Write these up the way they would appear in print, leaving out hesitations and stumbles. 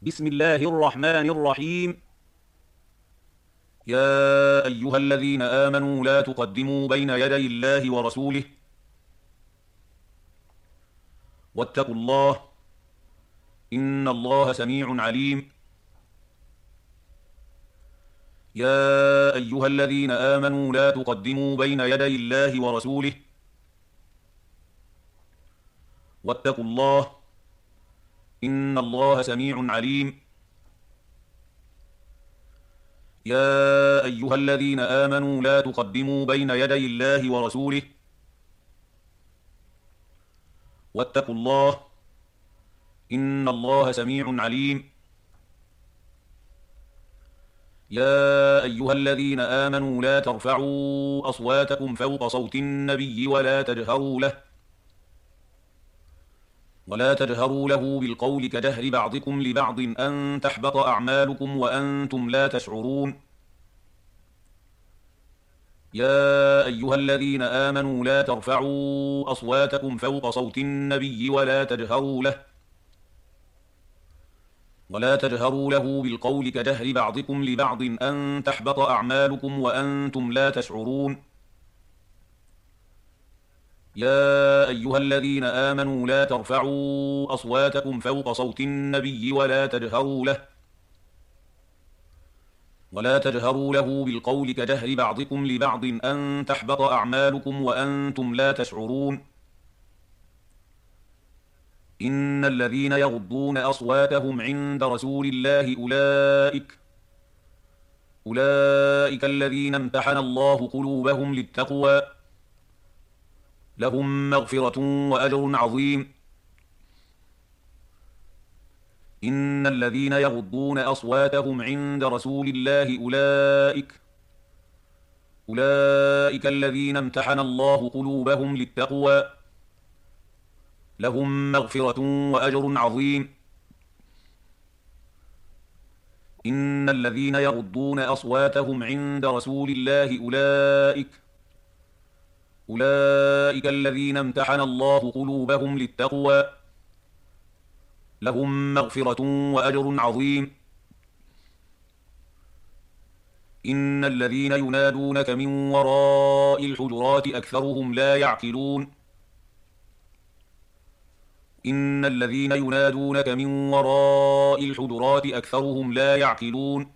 بسم الله الرحمن الرحيم. يا أيها الذين آمنوا لا تقدموا بين يدي الله ورسوله واتقوا الله إن الله سميع عليم. يا أيها الذين آمنوا لا تقدموا بين يدي الله ورسوله واتقوا الله إن الله سميع عليم. يا أيها الذين آمنوا لا تقدموا بين يدي الله ورسوله واتقوا الله إن الله سميع عليم. يا أيها الذين آمنوا لا ترفعوا أصواتكم فوق صوت النبي ولا تجهروا له بالقول كجهر بعضكم لبعض أن تحبط أعمالكم وأنتم لا تشعرون. يا أيها الذين آمنوا لا ترفعوا أصواتكم فوق صوت النبي ولا تجهروا له بالقول كجهر بعضكم لبعض أن تحبط أعمالكم وأنتم لا تشعرون. يا أيها الذين آمنوا لا ترفعوا أصواتكم فوق صوت النبي ولا تجهروا له بالقول كجهر بعضكم لبعض أن تحبط أعمالكم وأنتم لا تشعرون. إن الذين يغضون أصواتهم عند رسول الله أولئك الذين امتحن الله قلوبهم للتقوى لهم مغفرة وأجر عظيم. إن الذين يغضون أصواتهم عند رسول الله أولئك الذين امتحن الله قلوبهم للتقوى لهم مغفرة وأجر عظيم. إن الذين يغضون أصواتهم عند رسول الله أولئك الذين امتحن الله قلوبهم للتقوى لهم مغفرة وأجر عظيم. إن الذين ينادونك من وراء الحجرات أكثرهم لا يعقلون. إن الذين ينادونك من وراء الحجرات أكثرهم لا يعقلون.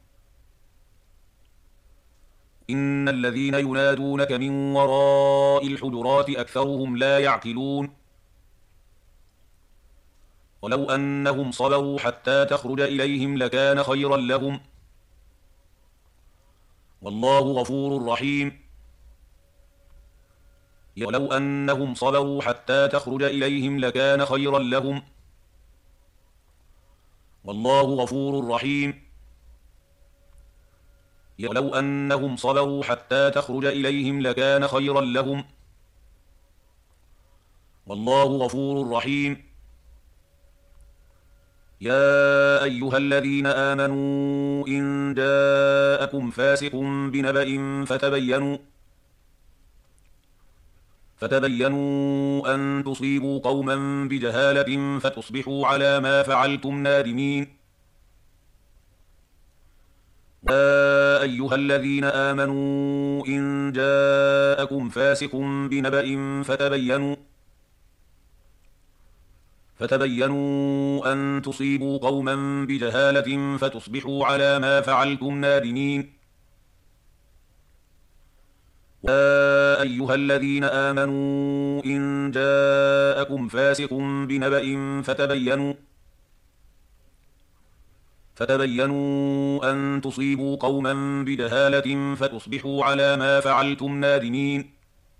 إن الذين ينادونك من وراء الحجرات أكثرهم لا يعقلون. ولو أنهم صبروا حتى تخرج إليهم لكان خيرا لهم والله غفور رحيم. ولو أنهم صبروا حتى تخرج إليهم لكان خيرا لهم والله غفور رحيم. ولو أنهم صبروا حتى تخرج إليهم لكان خيرا لهم والله غفور رحيم. يا أيها الذين آمنوا إن جاءكم فاسق بنبأ فتبينوا أن تصيبوا قوما بجهالة فتصبحوا على ما فعلتم نادمين. يا أيها الذين آمنوا إن جاءكم فاسق بنبأ فتبينوا أن تصيبوا قوما بجهالة فتصبحوا على ما فعلتم نادمين. يا أيها الذين آمنوا إن جاءكم فاسق بنبأ فتبينوا أن تصيبوا قوما بجهالة فتصبحوا على ما فعلتم نادمين.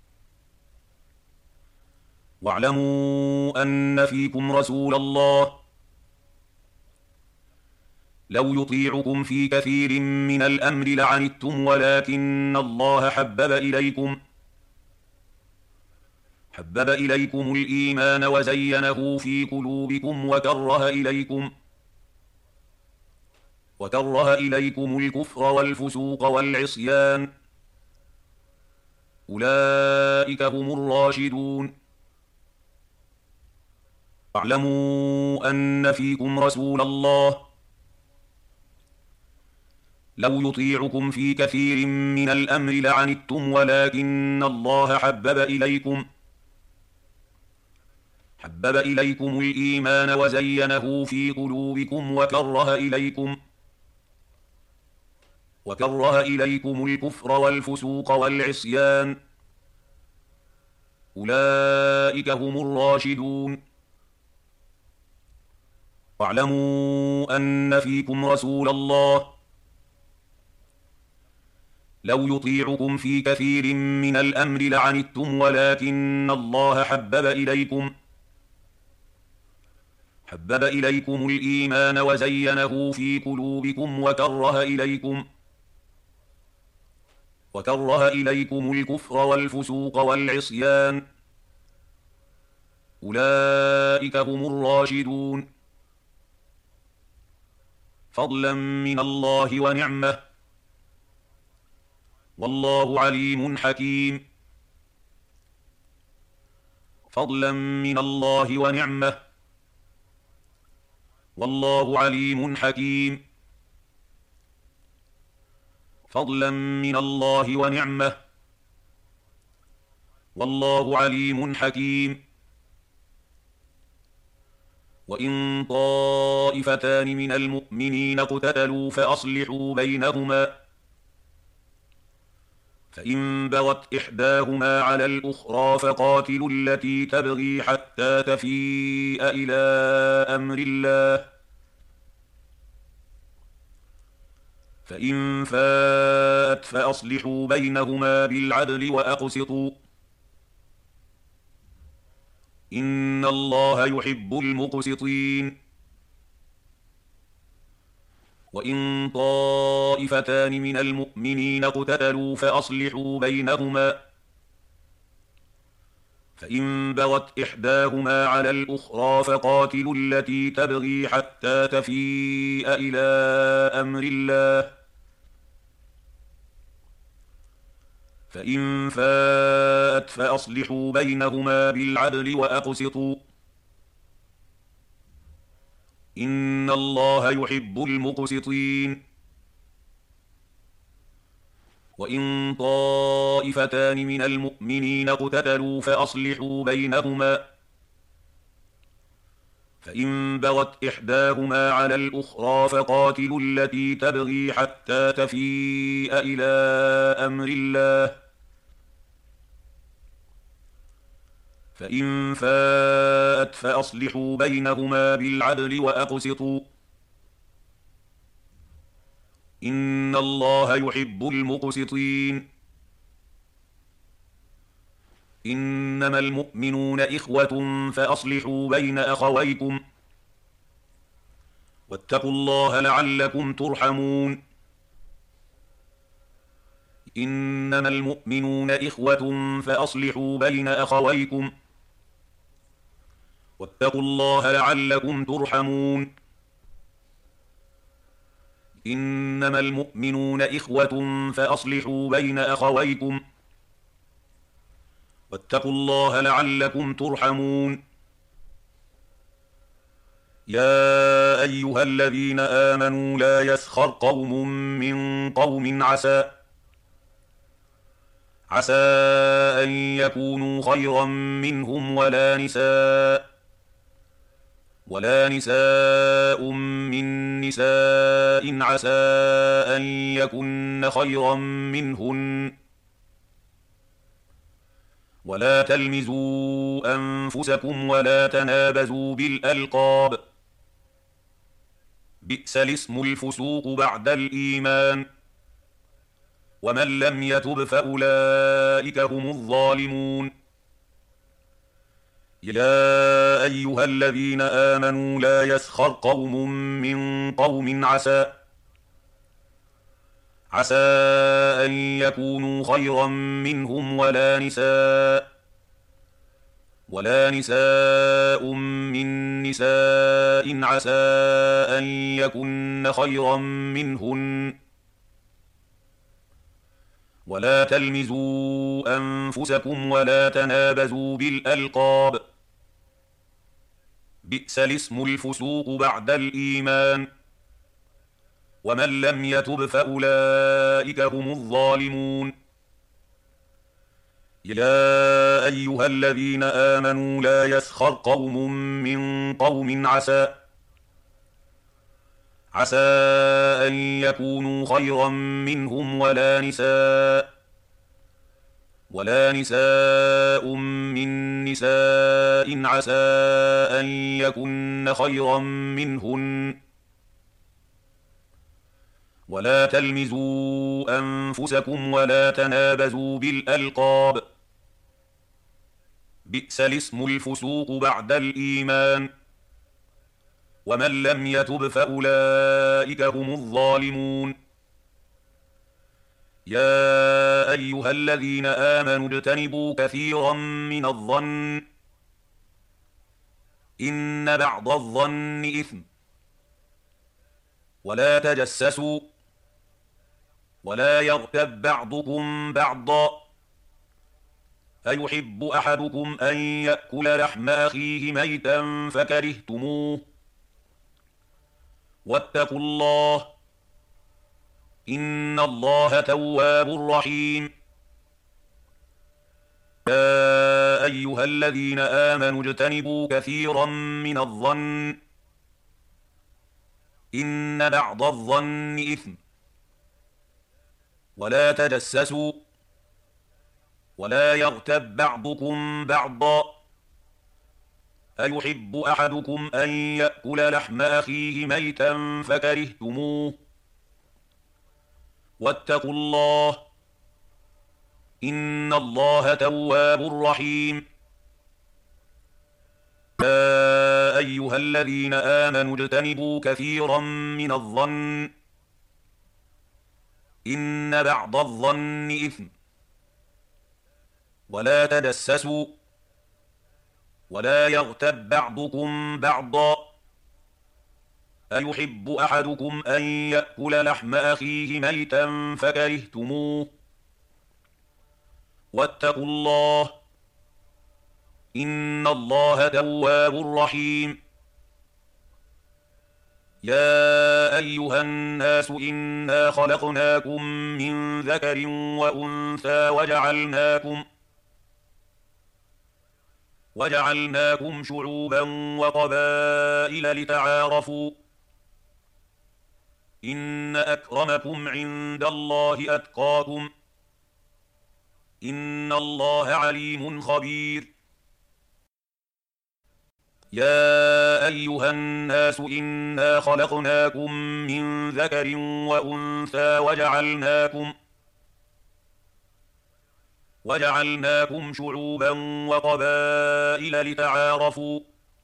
واعلموا أن فيكم رسول الله لو يطيعكم في كثير من الأمر لعنتم ولكن الله حبب إليكم الإيمان وزينه في قلوبكم وكره إليكم الكفر والفسوق والعصيان أولئك هم الراشدون. واعلموا أن فيكم رسول الله لو يطيعكم في كثير من الأمر لعنتم ولكن الله حبب إليكم الإيمان وزينه في قلوبكم وكره إليكم الكفر والفسوق والعصيان، أولئك هم الراشدون. واعلموا أن فيكم رسول الله لو يطيعكم في كثير من الأمر لعنتم ولكن الله حبب إليكم الإيمان وزينه في قلوبكم وكره إليكم الكفر والفسوق والعصيان، أولئك هم الراشدون. فضلا من الله ونعمة، والله عليم حكيم. فضلا من الله ونعمة، والله عليم حكيم. فضلا من الله ونعمة، والله عليم حكيم. وإن طائفتان من المؤمنين اقتتلوا فأصلحوا بينهما، فإن بغت إحداهما على الأخرى فقاتلوا التي تبغي حتى تفيء إلى أمر الله، فإن فاءت فأصلحوا بينهما بالعدل وأقسطوا، إن الله يحب المقسطين. وإن طائفتان من المؤمنين اقتتلوا فأصلحوا بينهما، فإن بغت إحداهما على الأخرى فقاتلوا التي تبغي حتى تفيء إلى أمر الله، فإن فاءت فأصلحوا بينهما بالعدل وأقسطوا، إن الله يحب المقسطين. وإن طائفتان من المؤمنين اقتتلوا فأصلحوا بينهما، فإن بغت إحداهما على الأخرى فقاتلوا التي تبغي حتى تفيء إلى أمر الله، فإن فاءت فأصلحوا بينهما بالعدل وأقسطوا، إن الله يحب المقسطين. إنما المؤمنون إخوة فأصلحوا بين أخويكم واتقوا الله لعلكم ترحمون. إنما المؤمنون إخوة فأصلحوا بين أخويكم واتقوا الله لعلكم ترحمون. إنما المؤمنون إخوة فأصلحوا بين أخويكم واتقوا الله لعلكم ترحمون. يا أيها الذين آمنوا لا يسخر قوم من قوم عسى أن يكونوا خيرا منهم ولا نساء من نساء عسى أن يكن خيرا منهن، ولا تلمزوا أنفسكم ولا تنابزوا بالألقاب، بئس الاسم الفسوق بعد الإيمان، ومن لم يتب فأولئك هم الظالمون. يا أيها الذين آمنوا لا يسخر قوم من قوم عسى أن يكونوا خيرا منهم ولا نساء من نساء عسى أن يكن خيرا منهن، ولا تلمزوا أنفسكم ولا تنابزوا بالألقاب، بئس الاسم الفسوق بعد الإيمان، ومن لم يتب فأولئك هم الظالمون. يا أيها الذين آمنوا لا يسخر قوم من قوم عسى أن يكونوا خيرا منهم ولا نساء من نساء عسى أن يكن خيرا منهن. ولا تلمزوا أنفسكم ولا تنابزوا بالألقاب، بئس الاسم الفسوق بعد الإيمان، ومن لم يتب فأولئك هم الظالمون. يا أيها الذين آمنوا اجتنبوا كثيرا من الظن إن بعض الظن إثم، ولا تجسسوا ولا يغتب بعضكم بعضا، أيحب أحدكم أن يأكل لحم أخيه ميتا فكرهتموه، واتقوا الله إن الله تواب رحيم. يا أيها الذين آمنوا اجتنبوا كثيرا من الظن إن بعض الظن إثم، ولا تجسسوا ولا يغتب بعضكم بعضا، أيحب أحدكم أن يأكل لحم أخيه ميتا فكرهتموه، واتقوا الله إن الله تواب رحيم. يا أيها الذين آمنوا اجتنبوا كثيرا من الظن إن بعض الظن إثم، ولا تجسسوا ولا يغتب بعضكم بعضا، أيحب أحدكم أن يأكل لحم أخيه ميتا فكرهتموه، واتقوا الله إن الله تواب رحيم. يا أيها الناس إنا خلقناكم من ذكر وأنثى وجعلناكم شعوبا وقبائل لتعارفوا، إن أكرمكم عند الله أتقاكم، إن الله عليم خبير. يا أيها الناس إنا خلقناكم من ذكر وأنثى وجعلناكم شعوبا وقبائل لتعارفوا،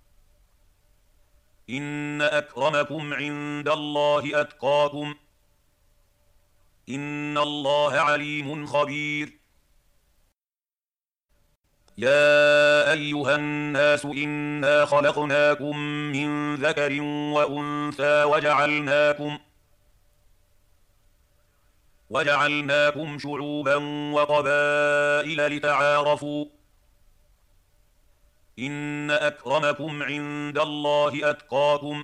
إن أكرمكم عند الله أتقاكم، إن الله عليم خبير. يا أيها الناس إنا خلقناكم من ذكر وأنثى وجعلناكم شعوبا وقبائل لتعارفوا، إن أكرمكم عند الله أتقاكم،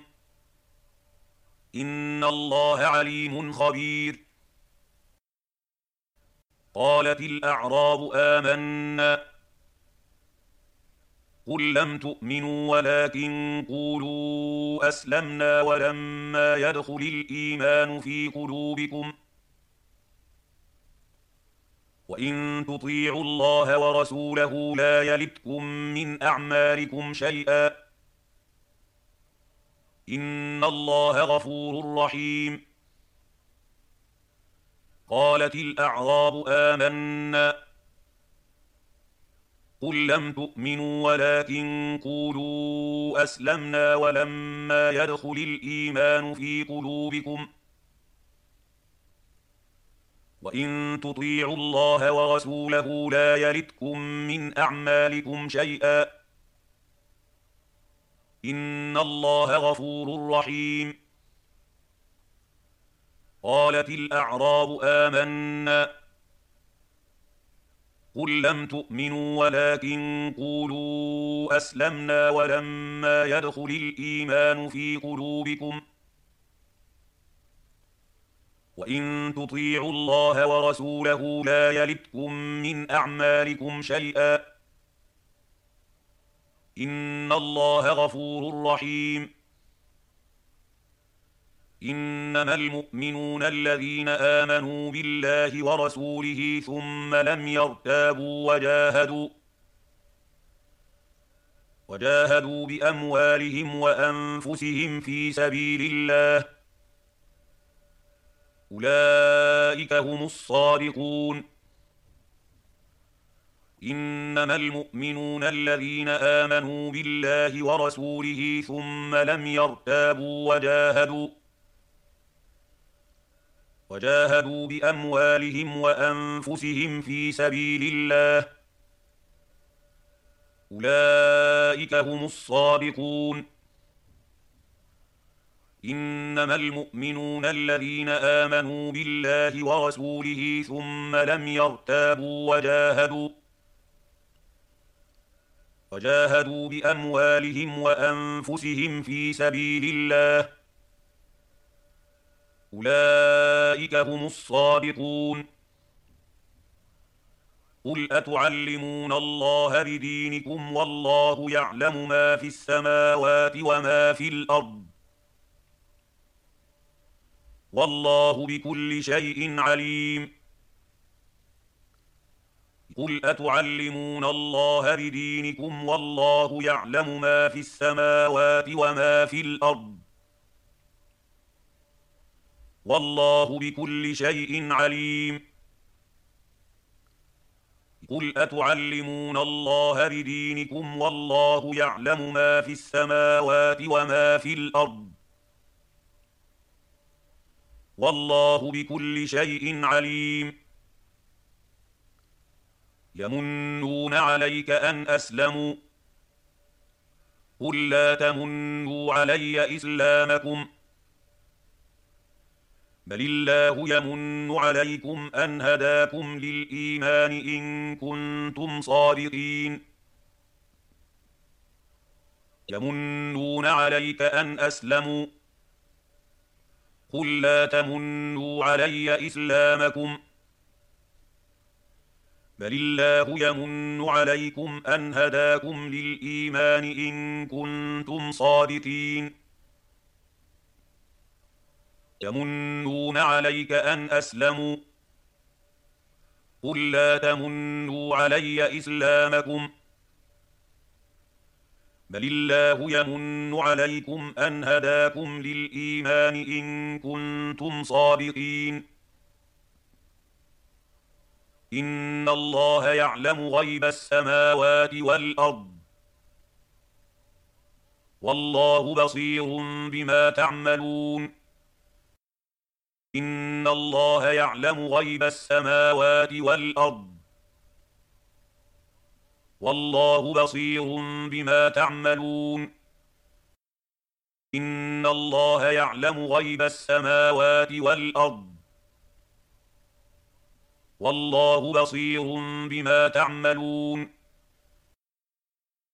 إن الله عليم خبير. قالت الأعراب آمنا، قل لم تؤمنوا ولكن قولوا أسلمنا ولما يدخل الإيمان في قلوبكم، وإن تطيعوا الله ورسوله لا يلتكم من أعمالكم شيئا، إن الله غفور رحيم. قالت الأعراب آمنا، قل لم تؤمنوا ولكن قولوا أسلمنا ولما يدخل الإيمان في قلوبكم، وإن تطيعوا الله ورسوله لا يلتكم من أعمالكم شيئا، إن الله غفور رحيم. قالت الأعراب آمنا، قل لم تؤمنوا ولكن قولوا أسلمنا ولما يدخل الإيمان في قلوبكم، وإن تطيعوا الله ورسوله لا يلتكم من أعمالكم شيئا إن الله غفور رحيم إنما المؤمنون الذين آمنوا بالله ورسوله ثم لم يرتابوا وجاهدوا بأموالهم وأنفسهم في سبيل الله أولئك هم الصادقون إنما المؤمنون الذين آمنوا بالله ورسوله ثم لم يرتابوا وجاهدوا بأموالهم وأنفسهم في سبيل الله أولئك هم الصادقون إنما المؤمنون الذين آمنوا بالله ورسوله ثم لم يرتابوا وجاهدوا بأموالهم وأنفسهم في سبيل الله أولئك هم الصادقون قل أتعلمون الله بدينكم والله يعلم ما في السماوات وما في الأرض والله بكل شيء عليم قل أتعلمون الله بدينكم والله يعلم ما في السماوات وما في الأرض والله بكل شيء عليم قل أتعلمون الله بدينكم والله يعلم ما في السماوات وما في الأرض والله بكل شيء عليم يمنون عليك أن أسلموا قل لا تمنوا علي إسلامكم بل الله يمن عليكم أن هداكم للإيمان إن كنتم صادقين يمنون عليك أن أسلموا قل لا تمنوا علي إسلامكم بل الله يمن عليكم أن هداكم للإيمان إن كنتم صادقين يمنون عليك أن أسلموا قل لا تمنوا علي إسلامكم بل الله يمن عليكم أن هداكم للإيمان إن كنتم صادقين إن الله يعلم غيب السماوات والأرض والله بصير بما تعملون إن الله يعلم غيب السماوات والأرض والله بصير بما تعملون إن الله يعلم غيب السماوات والأرض والله بصير بما تعملون